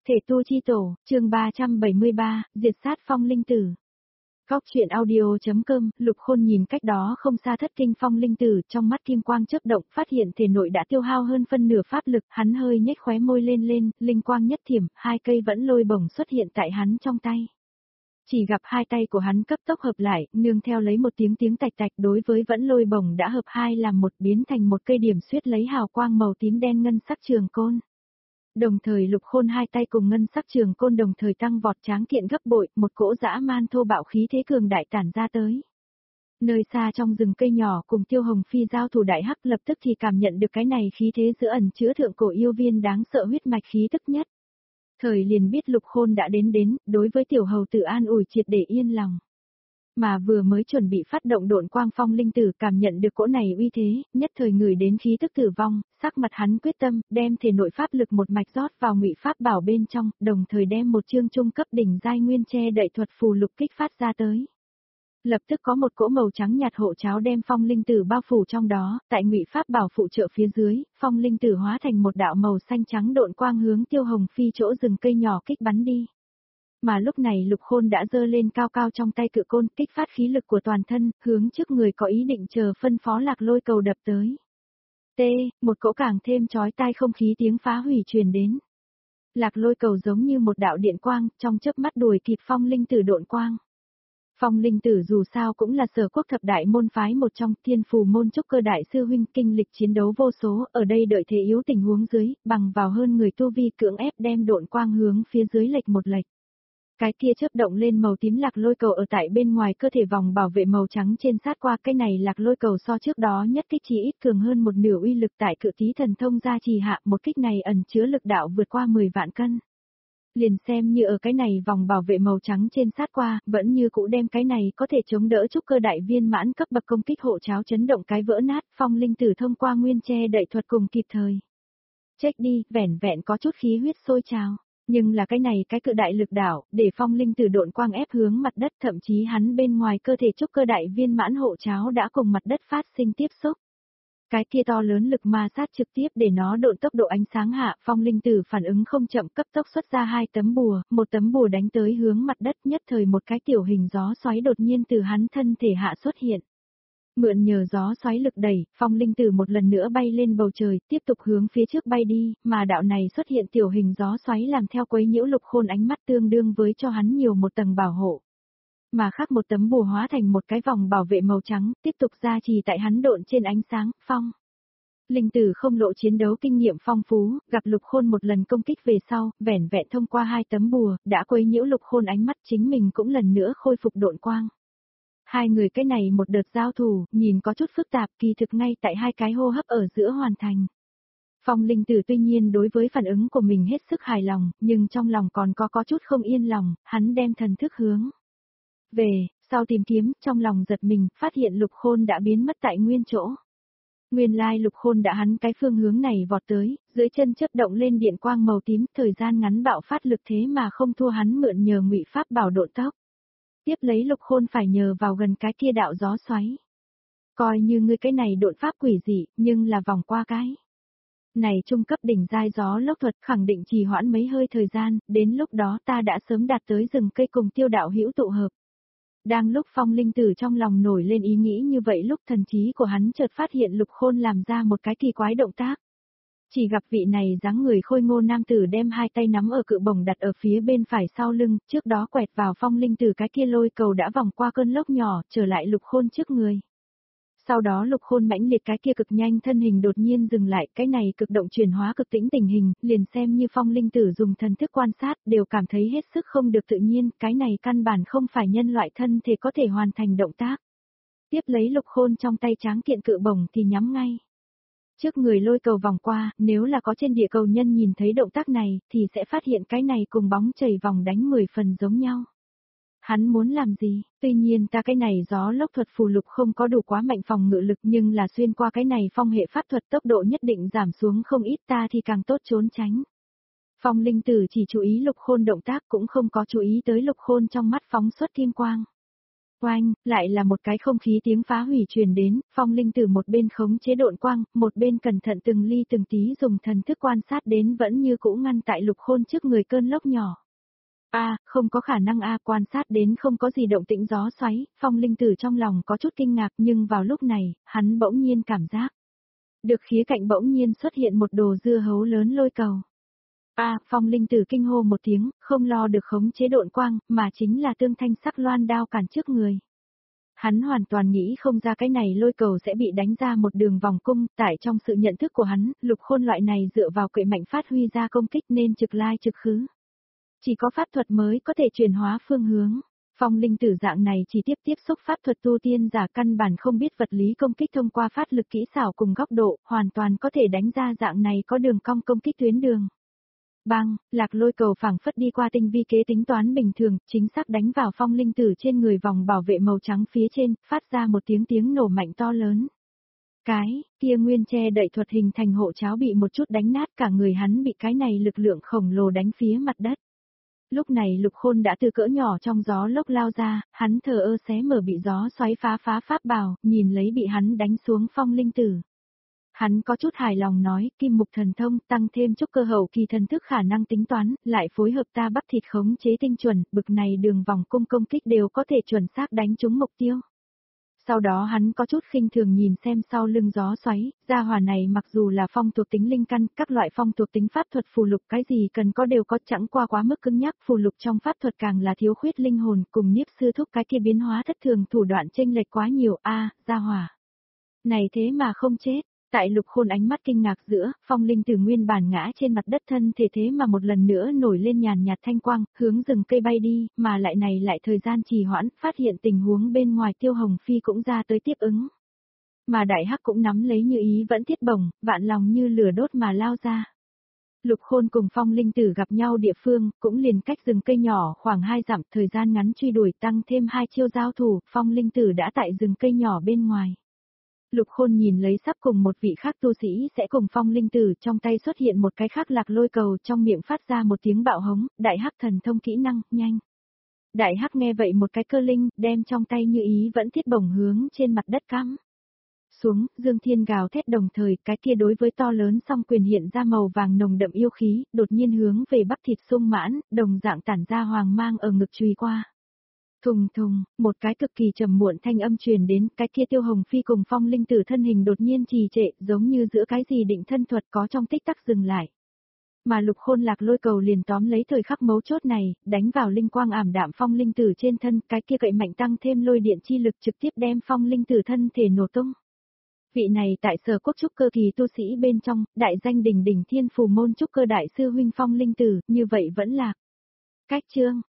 Thể tu chi tổ, chương 373, diệt sát phong linh tử. Góc truyện audio.com, Lục Khôn nhìn cách đó không xa thất kinh phong linh tử, trong mắt kim quang chớp động, phát hiện thể nội đã tiêu hao hơn phân nửa pháp lực, hắn hơi nhếch khóe môi lên, linh quang nhất thiểm, hai cây vẫn lôi bổng xuất hiện tại hắn trong tay. Chỉ gặp hai tay của hắn cấp tốc hợp lại, nương theo lấy một tiếng tạch tạch, đối với vẫn lôi bổng đã hợp hai làm một, biến thành một cây điểm xuyết lấy hào quang màu tím đen ngân sắc trường côn. Đồng thời Lục Khôn hai tay cùng ngân sắc trường côn đồng thời tăng vọt tráng kiện gấp bội, một cỗ dã man thô bạo khí thế cường đại tản ra tới. Nơi xa trong rừng cây nhỏ cùng Tiêu Hồng Phi giao thủ đại hắc lập tức thì cảm nhận được cái này khí thế giữa ẩn chứa thượng cổ yêu viên đáng sợ huyết mạch khí tức nhất. Thời liền biết Lục Khôn đã đến, đối với tiểu hầu tử an ủi triệt để yên lòng. Mà vừa mới chuẩn bị phát động độn quang phong linh tử cảm nhận được cỗ này uy thế, nhất thời ngửi đến khí tức tử vong, sắc mặt hắn quyết tâm, đem thể nội pháp lực một mạch rót vào ngụy pháp bảo bên trong, đồng thời đem một chương trung cấp đỉnh giai nguyên che đậy thuật phù lục kích phát ra tới. Lập tức có một cỗ màu trắng nhạt hộ cháo đem phong linh tử bao phủ trong đó, tại ngụy pháp bảo phụ trợ phía dưới, phong linh tử hóa thành một đạo màu xanh trắng độn quang hướng Tiêu Hồng Phi chỗ rừng cây nhỏ kích bắn đi. Mà lúc này Lục Khôn đã giơ lên cao cao trong tay cự côn, kích phát khí lực của toàn thân, hướng trước người có ý định chờ phân phó Lạc Lôi Cầu đập tới. Một cỗ càng thêm chói tai không khí tiếng phá hủy truyền đến. Lạc Lôi Cầu giống như một đạo điện quang, trong chớp mắt đuổi kịp phong linh tử độn quang. Phong linh tử dù sao cũng là Sở Quốc thập đại môn phái một trong, Thiên Phù môn trúc cơ đại sư huynh, kinh lịch chiến đấu vô số, ở đây đợi thế yếu tình huống dưới, bằng vào hơn người tu vi cưỡng ép đem độn quang hướng phía dưới lệch một lệch. Cái kia chớp động lên màu tím Lạc Lôi Cầu ở tại bên ngoài cơ thể vòng bảo vệ màu trắng trên sát qua, cái này Lạc Lôi Cầu so trước đó nhất kích chỉ ít cường hơn một nửa uy lực, tại cự tí thần thông gia trì hạ, một kích này ẩn chứa lực đạo vượt qua 10 vạn cân. Liền xem như ở cái này vòng bảo vệ màu trắng trên sát qua, vẫn như cũ đem cái này có thể chống đỡ trúc cơ đại viên mãn cấp bậc công kích hộ cháo chấn động cái vỡ nát, phong linh tử thông qua nguyên che đậy thuật cùng kịp thời. Check đi, vẻn vẹn có chút khí huyết sôi trào. Nhưng là cái này cái cự đại lực đảo, để phong linh tử độn quang ép hướng mặt đất, thậm chí hắn bên ngoài cơ thể trúc cơ đại viên mãn hộ cháo đã cùng mặt đất phát sinh tiếp xúc. Cái kia to lớn lực ma sát trực tiếp để nó độn tốc độ ánh sáng hạ, phong linh tử phản ứng không chậm cấp tốc xuất ra hai tấm bùa, một tấm bùa đánh tới hướng mặt đất, nhất thời một cái tiểu hình gió xoáy đột nhiên từ hắn thân thể hạ xuất hiện. Mượn nhờ gió xoáy lực đẩy, phong linh tử một lần nữa bay lên bầu trời, tiếp tục hướng phía trước bay đi, mà đạo này xuất hiện tiểu hình gió xoáy làm theo quấy nhiễu Lục Khôn ánh mắt tương đương với cho hắn nhiều một tầng bảo hộ. Mà khác một tấm bùa hóa thành một cái vòng bảo vệ màu trắng, tiếp tục gia trì tại hắn độn trên ánh sáng, phong. Linh tử không lộ chiến đấu kinh nghiệm phong phú, gặp Lục Khôn một lần công kích về sau, vẻn vẹn thông qua hai tấm bùa, đã quấy nhiễu Lục Khôn ánh mắt, chính mình cũng lần nữa khôi phục độn quang. Hai người cái này một đợt giao thủ, nhìn có chút phức tạp, kỳ thực ngay tại hai cái hô hấp ở giữa hoàn thành. Phong linh tử tuy nhiên đối với phản ứng của mình hết sức hài lòng, nhưng trong lòng còn có chút không yên lòng, hắn đem thần thức hướng về, sau tìm kiếm, trong lòng giật mình, phát hiện Lục Khôn đã biến mất tại nguyên chỗ. Nguyên lai Lục Khôn đã hắn cái phương hướng này vọt tới, dưới chân chớp động lên điện quang màu tím, thời gian ngắn bạo phát lực thế mà không thua hắn mượn nhờ ngụy pháp bảo độn tốc. Tiếp lấy Lục Khôn phải nhờ vào gần cái kia đạo gió xoáy. Coi như ngươi cái này độn pháp quỷ dị, nhưng là vòng qua cái này trung cấp đỉnh giai gió lốc thuật, khẳng định trì hoãn mấy hơi thời gian, đến lúc đó ta đã sớm đạt tới rừng cây cùng Tiêu đạo hữu tụ hợp. Đang lúc phong linh tử trong lòng nổi lên ý nghĩ như vậy, lúc thần trí của hắn chợt phát hiện Lục Khôn làm ra một cái kỳ quái động tác. Chỉ gặp vị này dáng người khôi ngô nam tử đem hai tay nắm ở cự bổng đặt ở phía bên phải sau lưng, trước đó quẹt vào phong linh tử cái kia lôi cầu đã vòng qua cơn lốc nhỏ, trở lại Lục Khôn trước người. Sau đó Lục Khôn mãnh liệt cái kia cực nhanh thân hình đột nhiên dừng lại, cái này cực động chuyển hóa cực tĩnh tình hình, liền xem như phong linh tử dùng thần thức quan sát, đều cảm thấy hết sức không được tự nhiên, cái này căn bản không phải nhân loại thân thể có thể hoàn thành động tác. Tiếp lấy Lục Khôn trong tay tráng kiện cự bổng thì nhắm ngay trước người lôi cầu vòng qua, nếu là có trên địa cầu nhân nhìn thấy động tác này, thì sẽ phát hiện cái này cùng bóng chảy vòng đánh 10 phần giống nhau. Hắn muốn làm gì? Tuy nhiên ta cái này gió lốc thuật phù lục không có đủ quá mạnh phòng ngự lực, nhưng là xuyên qua cái này phong hệ pháp thuật tốc độ nhất định giảm xuống không ít, ta thì càng tốt trốn tránh. Phong linh tử chỉ chú ý Lục Khôn động tác, cũng không có chú ý tới Lục Khôn trong mắt phóng xuất kim quang. Oanh, lại là một cái không khí tiếng phá hủy truyền đến, phong linh tử một bên khống chế độn quang, một bên cẩn thận từng ly từng tí dùng thần thức quan sát đến vẫn như cũ ngăn tại Lục Khôn trước người cơn lốc nhỏ. Không có khả năng quan sát đến không có gì động tĩnh gió xoáy, phong linh tử trong lòng có chút kinh ngạc nhưng vào lúc này, hắn bỗng nhiên cảm giác. Được khía cạnh bỗng nhiên xuất hiện một đồ dưa hấu lớn lôi cầu. Phong linh tử kinh hô một tiếng, không lo được khống chế độn quang, mà chính là tương thanh sắc loan đao cản trước người. Hắn hoàn toàn nghĩ không ra cái này lôi cầu sẽ bị đánh ra một đường vòng cung, tại trong sự nhận thức của hắn, Lục Khôn loại này dựa vào quệ mạnh phát huy ra công kích nên trực lai trực khứ. Chỉ có pháp thuật mới có thể chuyển hóa phương hướng. Phong linh tử dạng này chỉ tiếp xúc pháp thuật tu tiên giả căn bản không biết vật lý công kích thông qua phát lực kỹ xảo cùng góc độ, hoàn toàn có thể đánh ra dạng này có đường cong công kích tuyến đường. Bang, lạc lôi cầu phảng phất đi qua tinh vi kế tính toán bình thường, chính xác đánh vào phong linh tử trên người vòng bảo vệ màu trắng phía trên, phát ra một tiếng nổ mạnh to lớn. Cái kia nguyên che đậy thuật hình thành hộ cháo bị một chút đánh nát, cả người hắn bị cái này lực lượng khổng lồ đánh phía mặt đất. Lúc này Lục Khôn đã từ cỡ nhỏ trong gió lốc lao ra, hắn thờ ơ xé mở bị gió xoáy phá pháp bào, nhìn lấy bị hắn đánh xuống phong linh tử. Hắn có chút hài lòng nói, kim mục thần thông tăng thêm chút cơ hậu kỳ thần thức khả năng tính toán, lại phối hợp ta bắp thịt khống chế tinh chuẩn, bực này đường vòng cung công kích đều có thể chuẩn xác đánh trúng mục tiêu. Sau đó hắn có chút khinh thường nhìn xem sau lưng gió xoáy, gia hỏa này mặc dù là phong thuộc tính linh căn, các loại phong thuộc tính pháp thuật phù lục cái gì cần có đều có, chẳng qua quá mức cứng nhắc, phù lục trong pháp thuật càng là thiếu khuyết linh hồn, cùng Niếp sư thúc cái kia biến hóa thất thường thủ đoạn chênh lệch quá nhiều, gia hỏa này thế mà không chết. Tại Lục Khôn ánh mắt kinh ngạc giữa, phong linh tử nguyên bản ngã trên mặt đất thân thể thế mà một lần nữa nổi lên nhàn nhạt thanh quang, hướng rừng cây bay đi, mà lại thời gian trì hoãn, phát hiện tình huống bên ngoài Tiêu Hồng Phi cũng ra tới tiếp ứng. Mà Đại Hắc cũng nắm lấy Như Ý vẫn thiết bổng, vạn lòng như lửa đốt mà lao ra. Lục Khôn cùng phong linh tử gặp nhau địa phương, cũng liền cách rừng cây nhỏ khoảng 2 dặm, thời gian ngắn truy đuổi tăng thêm 2 chiêu giao thủ, phong linh tử đã tại rừng cây nhỏ bên ngoài. Lục Khôn nhìn lấy sắp cùng một vị khác tu sĩ sẽ cùng phong linh tử, trong tay xuất hiện một cái khác lạc lôi cầu, trong miệng phát ra một tiếng bạo hống, Đại Hắc thần thông kỹ năng, nhanh. Đại Hắc nghe vậy một cái cơ linh, đem trong tay Như Ý vẫn thiết bổng hướng trên mặt đất cắm xuống, Dương Thiên gào thét đồng thời, cái kia đối với to lớn song quyền hiện ra màu vàng nồng đậm yêu khí, đột nhiên hướng về bắp thịt sung mãn, đồng dạng tản ra hoàng mang ở ngực chùy qua. Thùng thùng, một cái cực kỳ trầm muộn thanh âm truyền đến, cái kia Tiêu Hồng Phi cùng phong linh tử thân hình đột nhiên trì trệ, giống như giữa cái gì định thân thuật có trong tích tắc dừng lại. Mà Lục Khôn lạc lôi cầu liền tóm lấy thời khắc mấu chốt này, đánh vào linh quang ảm đạm phong linh tử trên thân, cái kia cậy mạnh tăng thêm lôi điện chi lực trực tiếp đem phong linh tử thân thể nổ tung. Vị này tại Sở Quốc trúc cơ kỳ tu sĩ bên trong, đại danh đỉnh đỉnh thiên phù môn trúc cơ đại sư huynh phong linh tử, như vậy vẫn lạc. Cách chương